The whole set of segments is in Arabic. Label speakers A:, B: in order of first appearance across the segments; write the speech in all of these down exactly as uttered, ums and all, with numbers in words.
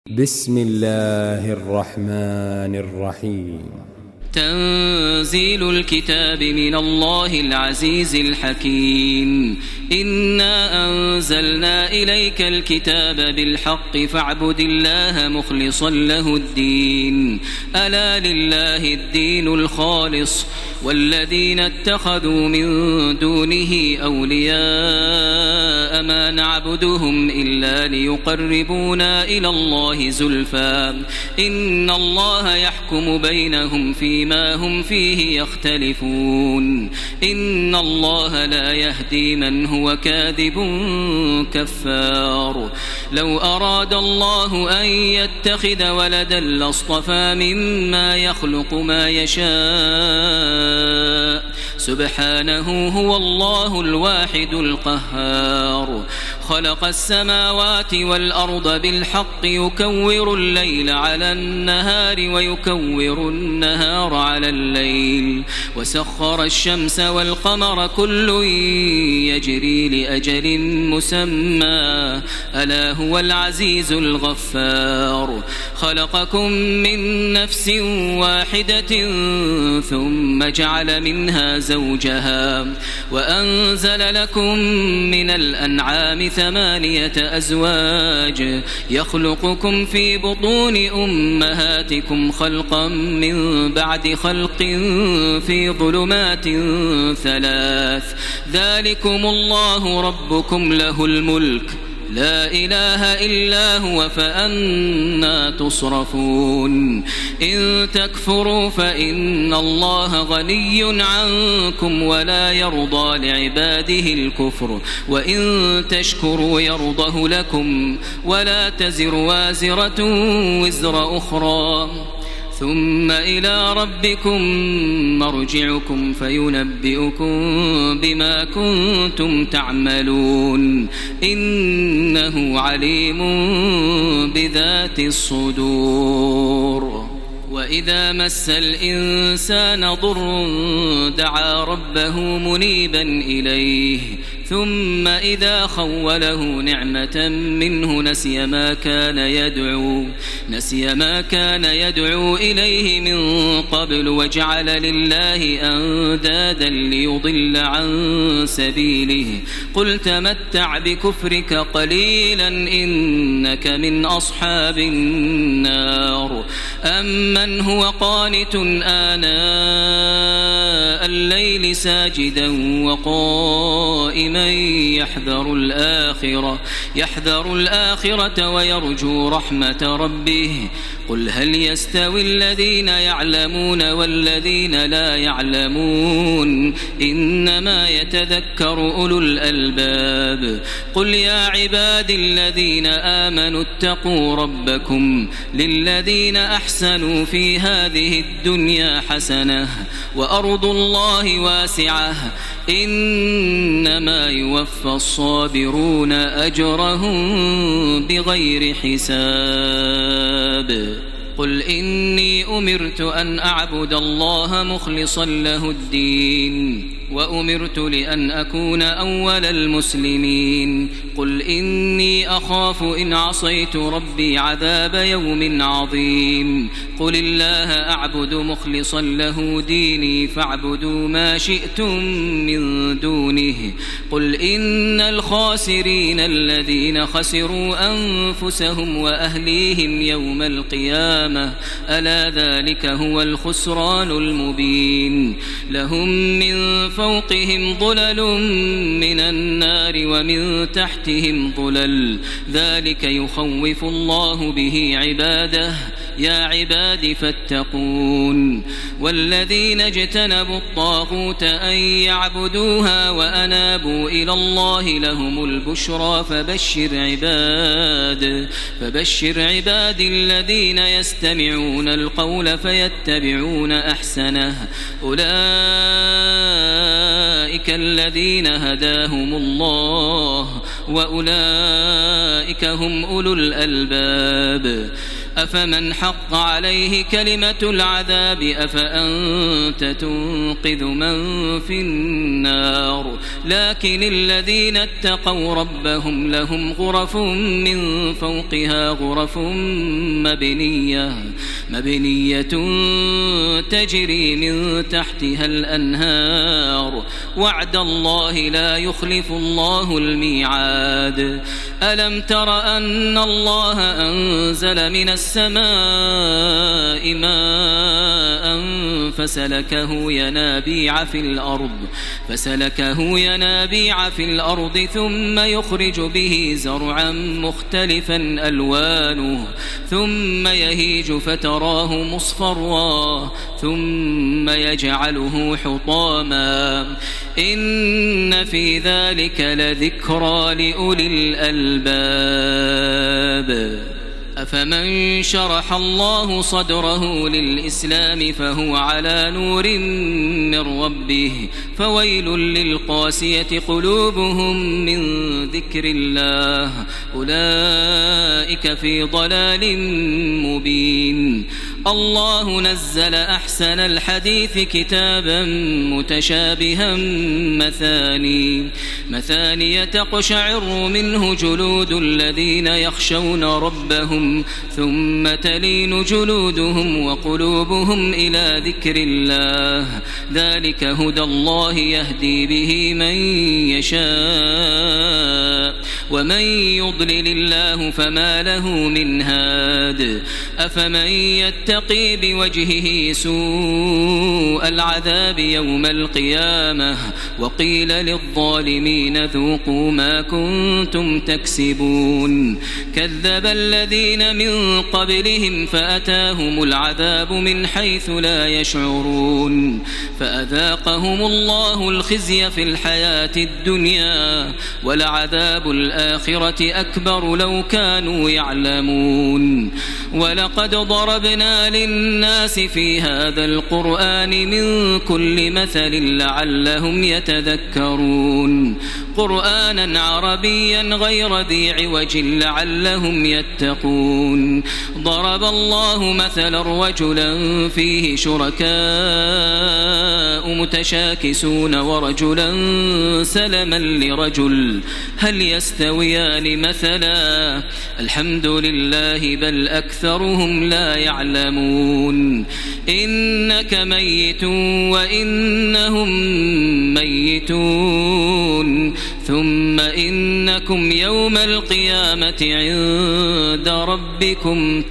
A: بسم الله الرحمن الرحيم.
B: تنزيل الكتاب من الله العزيز الحكيم. إنا أنزلنا إليك الكتاب بالحق فاعبد الله مخلصا له الدين. ألا لله الدين الخالص والذين اتخذوا من دونه أولياء ما نعبدهم إلا ليقربونا إلى الله زلفى إن الله يحكم بينهم فيما هم فيه يختلفون. إن الله لا يهدي من هو كاذب كفار. لو أراد الله أن يتخذ ولدا لاصطفى مما يخلق ما يشاء سبحانه هو الله الواحد القهار. خلق السماوات والأرض بالحق يكور الليل على النهار ويكور النهار على الليل وسخر الشمس والقمر كل يجري لأجل مسمى ألا هو العزيز الغفار. خلقكم من نفس واحدة ثم جعل منها زوجها وأنزل لكم من الأنعام ثمانية أزواج يخلقكم في بطون أمهاتكم خلقا من بعد خلق في ظلمات ثلاث ذلكم الله ربكم له الملك لا إله إلا هو فأنى تصرفون. إن تكفروا فإن الله غني عنكم ولا يرضى لعباده الكفر وإن تشكروا يرضه لكم ولا تزر وازرة وزر أخرى ثم إلى ربكم مرجعكم فينبئكم بما كنتم تعملون إنه عليم بذات الصدور. وإذا مس الإنسان ضر دعا ربه منيبا إليه ثم إذا خوله نعمة منه نسي ما كان يدعو نسي ما كان يدعو إليه من قبل وجعل لله أندادا ليضل عن سبيله. قل تمتع بكفرك قليلا إنك من أصحاب النار. أمن هو قانت آناء الليل ساجدا وقائما يحذر الآخرة يحذر الآخرة ويرجو رحمة ربه. قل هل يستوي الذين يعلمون والذين لا يعلمون إنما يتذكر أولو الألباب. قل يا عبادي الذين آمنوا اتقوا ربكم للذين أحسنوا في هذه الدنيا حسنة وأرض الله واسعة إنما يوفى الصابرون أجرهم بغير حساب. قل إني أمرت أن أعبد الله مخلصا له الدين وأمرت لأن أكون أول المسلمين. قل إني أخاف إن عصيت ربي عذاب يوم عظيم. قل الله أعبد مخلصا له ديني فاعبدوا ما شئتم من دونه. قل إن الخاسرين الذين خسروا أنفسهم وأهليهم يوم القيامة ألا ذلك هو الخسران المبين. لهم من فوقهم ظلل من النار ومن تحتهم ظلل ذلك يخوف الله به عباده يا عباد فاتقون. والذين اجتنبوا الطاغوت أن يعبدوها وأنابوا إلى الله لهم البشرى فبشر عباد فبشر عباد الذين يستمعون القول فيتبعون أحسنه أولئك الذين هداهم الله وأولئك هم أولو الألباب. أفمن حق عليه كلمة العذاب أفأنت تنقذ من في النار لكن الذين اتقوا ربهم لهم غرف من فوقها غرف مبنية مبنية تجري من تحتها الأنهار وعد الله لا يخلف الله الميعاد ألم تر أن الله أنزل من السماء ماء فسلكه ينابيع في الأرض فسلكه ينابيع في الأرض ثم يخرج به زرعا مختلفا ألوانه ثم يهيج فتراه مصفرا ثم يجعله حطاما إن في ذلك لذكرى لأولي الألباب أفمن شرح الله صدره للإسلام فهو على نور من ربه فويل للقاسية قلوبهم من ذكر الله أولئك في ضلال مبين الله نزل أحسن الحديث كتابا متشابها مثاني مثاني تقشعر منه جلود الذين يخشون ربهم ثم تلين جلودهم وقلوبهم إلى ذكر الله ذلك هدى الله يهدي به من يشاء ومن يضلل الله فما له من هاد أفمن يتقي بوجهه سوء العذاب يوم القيامة وقيل للظالمين ذوقوا ما كنتم تكسبون كذب الذين من قبلهم فأتاهم العذاب من حيث لا يشعرون فأذاقهم الله الخزي في الحياة الدنيا ولعذاب الآخرة أكبر لو كانوا يعلمون ولقد ضربنا للناس في هذا القرآن من كل مثل لعلهم يتذكرون قرآنا عربيا غير ذي عوج لعلهم يتقون ضرب الله مثلا رجلا فيه شركاء متشاكسون ورجلا سلما لرجل هل يستويان مثلا الحمد لله بل أكثرهم لا يعلمون إنك ميت وإنهم ميتون ثم إنكم يوم القيامة عند ربكم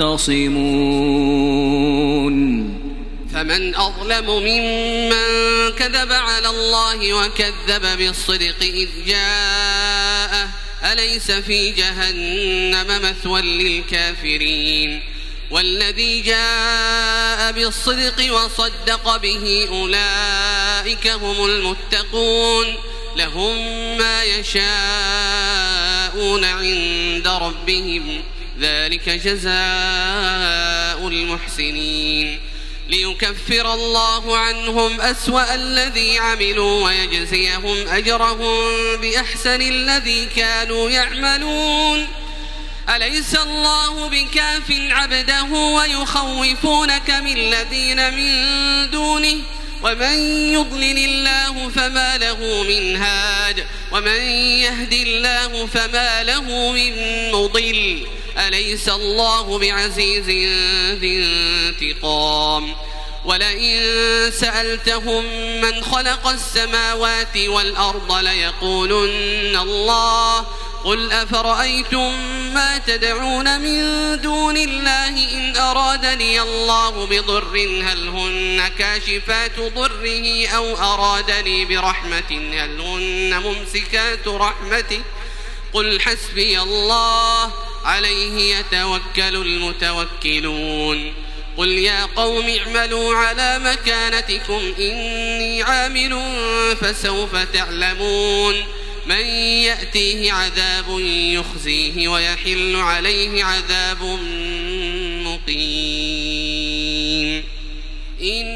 B: تختصمون
C: فمن أظلم ممن كذب على الله وكذب بالصدق إذ جاءه أليس في جهنم مثوى للكافرين والذي جاء بالصدق وصدق به أولئك هم المتقون لهم ما يشاءون عند ربهم ذلك جزاء المحسنين ليكفر الله عنهم أسوأ الذي عملوا ويجزيهم أجرهم بأحسن الذي كانوا يعملون أليس الله بكاف عبده ويخوفونك من الذين من دونه ومن يضلل الله فما له من هاد ومن يهد الله فما له من مضل أليس الله بعزيز ذي انتقام ولئن سألتهم من خلق السماوات والأرض ليقولن الله قل أفرأيتم ما تدعون من دون الله إن أرادني الله بضر هل هن كاشفات ضره أو أرادني برحمة هل هن ممسكات رحمته قل حسبي الله عليه يتوكل المتوكلون قل يا قوم اعملوا على مكانتكم إني عامل فسوف تعلمون من يأتيه عذاب يخزيه ويحل عليه عذاب مقيم.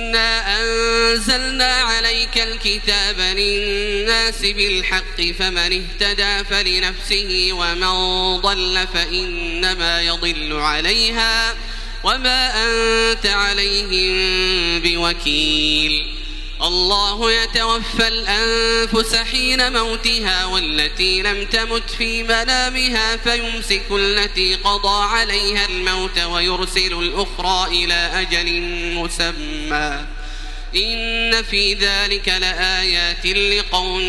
C: إنا أنزلنا عليك الكتاب للناس بالحق فمن اهتدى فلنفسه ومن ضل فإنما يضل عليها وما أنت عليهم بوكيل الله يتوفى الأنفس حين موتها والتي لم تمت في منامها فيمسك التي قضى عليها الموت ويرسل الأخرى إلى أجل مسمى إن في ذلك لآيات لقوم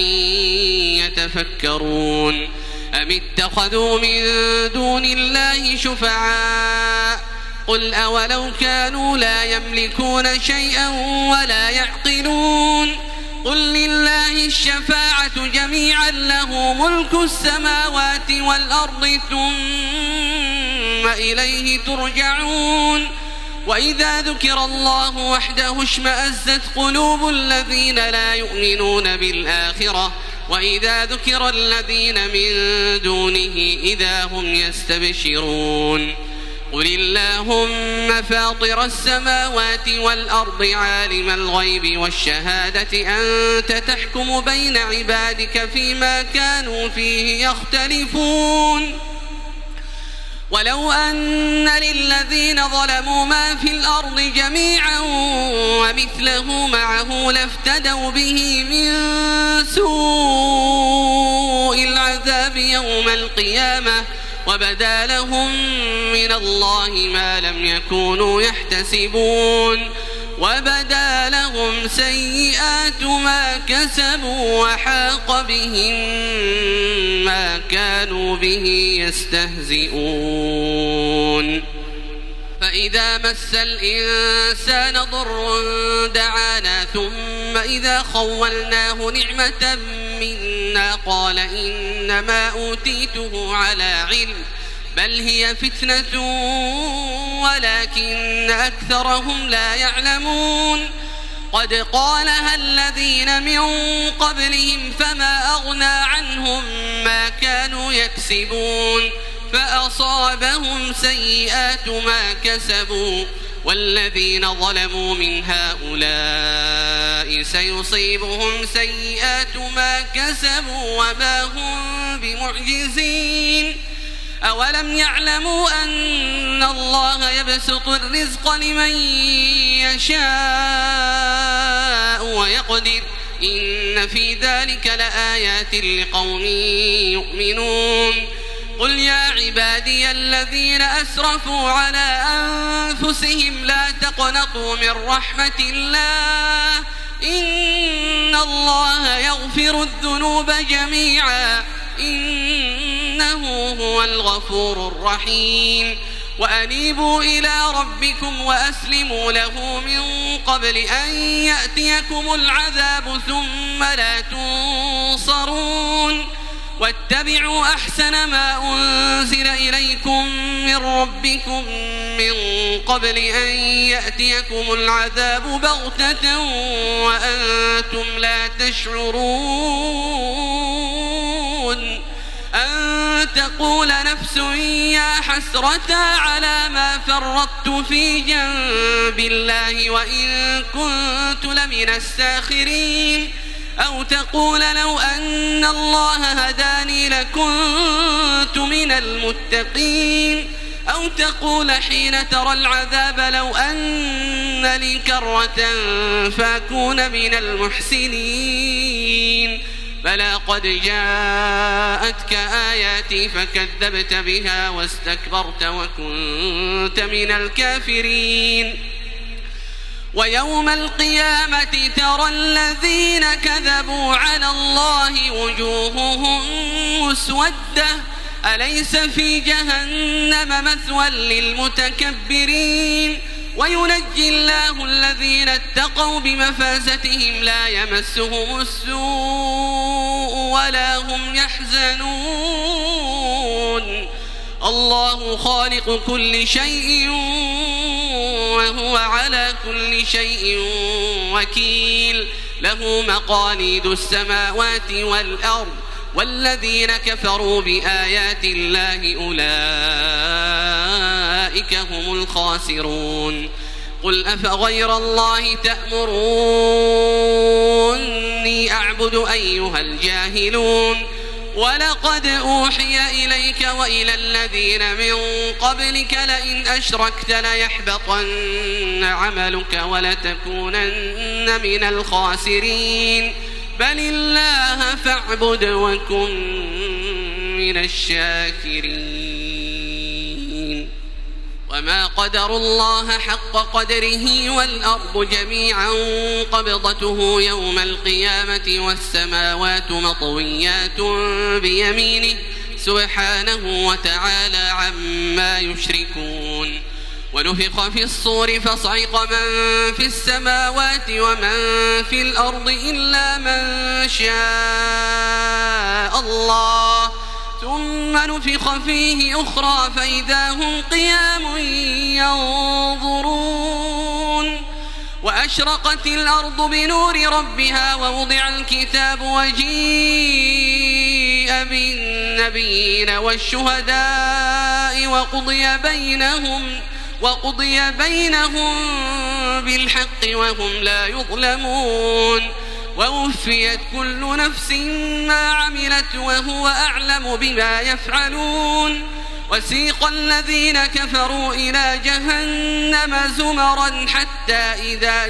C: يتفكرون أم اتخذوا من دون الله شفعاء قل أولو كانوا لا يملكون شيئا ولا يعقلون قل لله الشفاعة جميعا له ملك السماوات والأرض ثم إليه ترجعون وإذا ذكر الله وحده اشمأزت قلوب الذين لا يؤمنون بالآخرة وإذا ذكر الذين من دونه إذا هم يستبشرون قل اللهم فاطر السماوات والأرض عالم الغيب والشهادة أنت تحكم بين عبادك فيما كانوا فيه يختلفون ولو أن للذين ظلموا ما في الأرض جميعا ومثله معه لافتدوا به من سوء العذاب يوم القيامة وبدا لهم من الله ما لم يكونوا يحتسبون وبدا لهم سيئات ما كسبوا وحاق بهم ما كانوا به يستهزئون فإذا مس الإنسان ضر دعانا ثم إذا خولناه نعمة منا قال إنما أوتيته على علم بل هي فتنة ولكن أكثرهم لا يعلمون قد قالها الذين من قبلهم فما أغنى عنهم ما كانوا يكسبون فأصابهم سيئات ما كسبوا والذين ظلموا من هؤلاء سيصيبهم سيئات ما كسبوا وما هم بمعجزين أولم يعلموا أن الله يبسط الرزق لمن يشاء ويقدر إن في ذلك لآيات لقوم يؤمنون قل يا عبادي الذين أسرفوا على أنفسهم لا تقنطوا من رحمة الله إن الله يغفر الذنوب جميعا إنه هو الغفور الرحيم وأنيبوا إلى ربكم وأسلموا له من قبل أن يأتيكم العذاب ثم لا تنصرون واتبعوا أحسن ما أنزل إليكم من ربكم من قبل أن يأتيكم العذاب بغتة وأنتم لا تشعرون أن تقول نفس يا حسرة على ما فرطت في جنب الله وإن كنت لمن الساخرين أو تقول لو أن الله هداني لكنت من المتقين أو تقول حين ترى العذاب لو أن لي كرة فأكون من المحسنين بلى قد جاءتك آياتي فكذبت بها واستكبرت وكنت من الكافرين ويوم القيامة ترى الذين كذبوا على الله وجوههم مسودة أليس في جهنم مثوى للمتكبرين وينجي الله الذين اتقوا بمفازتهم لا يمسهم السوء ولا هم يحزنون الله خالق كل شيء وهو على كل شيء وكيل له مقاليد السماوات والأرض والذين كفروا بآيات الله أولئك هم الخاسرون قل أفغير الله تأمروني أعبد أيها الجاهلون ولقد أوحي إليك وإلى الذين من قبلك لئن أشركت ليحبطن عملك ولتكونن من الخاسرين بل الله فاعبد وكن من الشاكرين وما قدروا الله حق قدره والأرض جميعا قبضته يوم القيامة والسماوات مطويات بيمينه سبحانه وتعالى عما يشركون ونفخ في الصور فصعق من في السماوات ومن في الأرض إلا من شاء الله ثم نفخ فيه أخرى فإذا هم قيام ينظرون وأشرقت الأرض بنور ربها ووضع الكتاب وجيء بالنبيين والشهداء وقضي بينهم وقضي بينهم بالحق وهم لا يظلمون ووفيت كل نفس ما عملت وهو أعلم بما يفعلون وسيق الذين كفروا إلى جهنم زمرا حتى إذا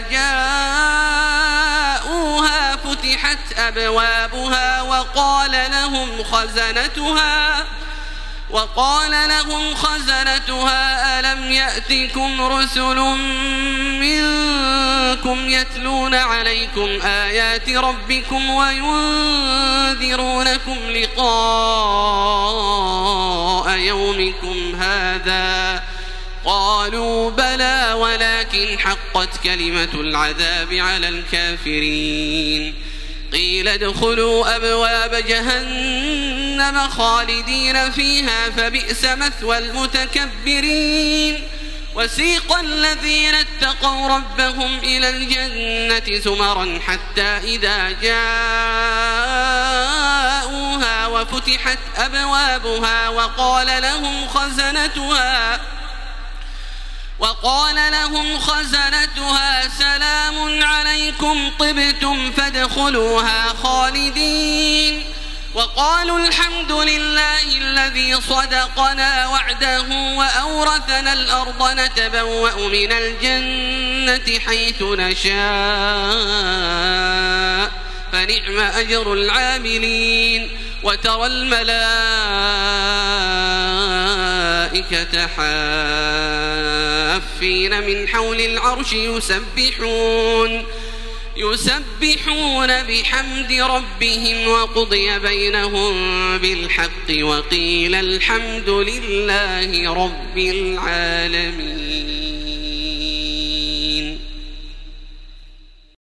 C: جاءوها فتحت أبوابها وقال لهم خزنتها وقال لهم خزنتها ألم يأتكم رسل منكم يتلون عليكم آيات ربكم وينذرونكم لقاء يومكم هذا قالوا بلى ولكن حقت كلمة العذاب على الكافرين قيل ادخلوا أبواب جهنم خالدين فيها فبئس مثوى المتكبرين وسيق الذين اتقوا ربهم إلى الجنة زمرا حتى إذا جاءوها وفتحت أبوابها وقال لهم خزنتها وقال لهم خزنتها سلام عليكم طبتم فادخلوها خالدين وقالوا الحمد لله الذي صدقنا وعده وأورثنا الأرض نتبوأ من الجنة حيث نشاء فنعم أجر العاملين وترى الملائكة حافين من حول العرش يسبحون يسبحون بحمد ربهم وقضي بينهم بالحق وقيل الحمد لله رب العالمين.